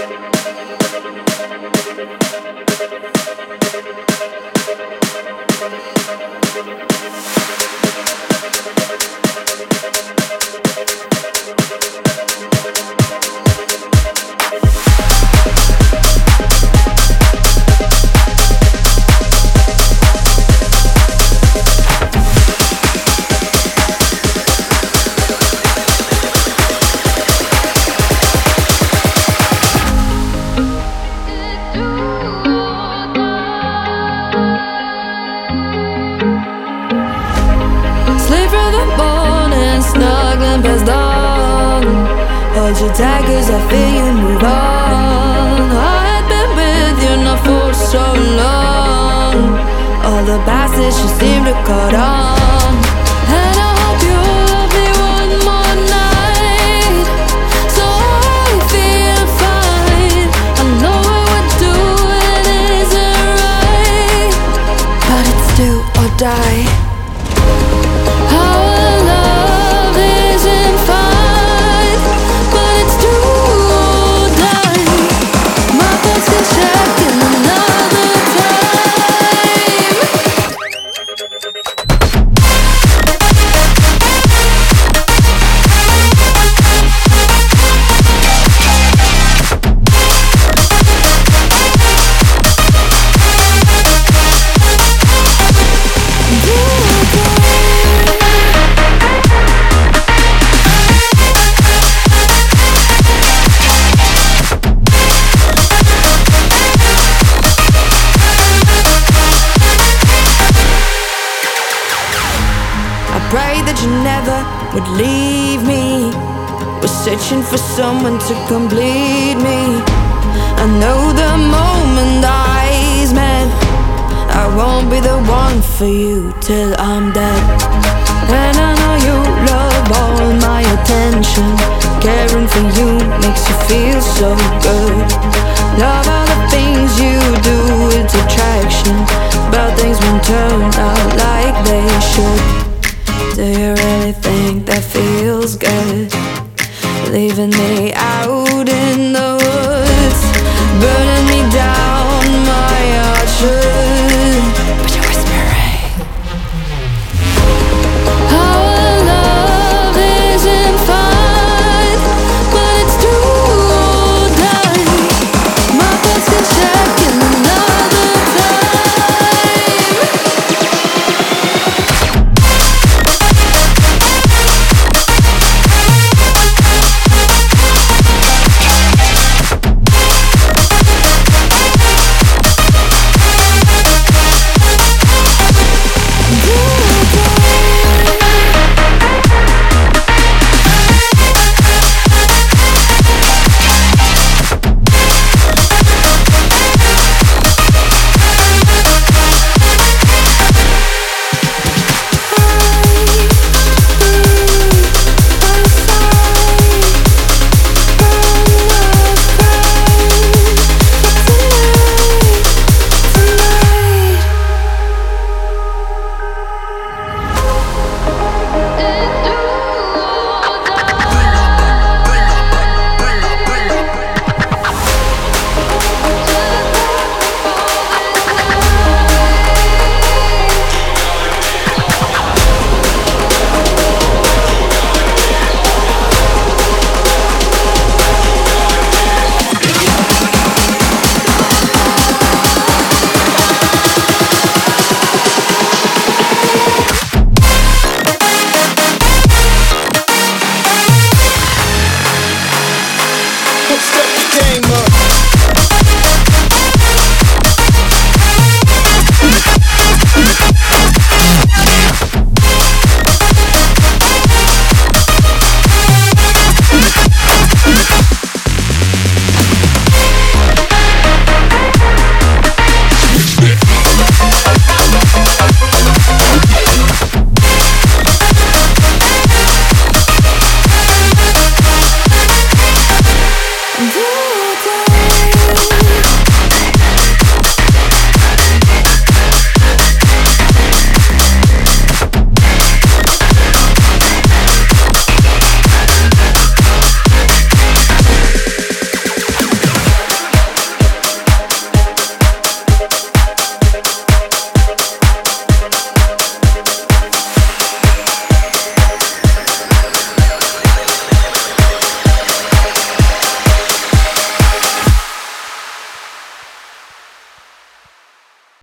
Hold you tight cause I feel you move on. I had been with you now for so long. All the passes you seem to cut on. And I hope you love me one more night, so I feel fine. I know what we're doing isn't right, but it's do or die. Pray that you never would leave me. Was searching for someone to complete me. I know the moment eyes met, I won't be the one for you till I'm dead. And I know you love all my attention. Caring for you makes you feel so good. Love all the things you do, it's attraction, but things won't turn out like they should. Do you really think that feels good? Leaving me out in the woods, burning me down, my heart should. But you're whispering. Our love isn't fine, but it's do or die. My pulse is checking another time. Do or die.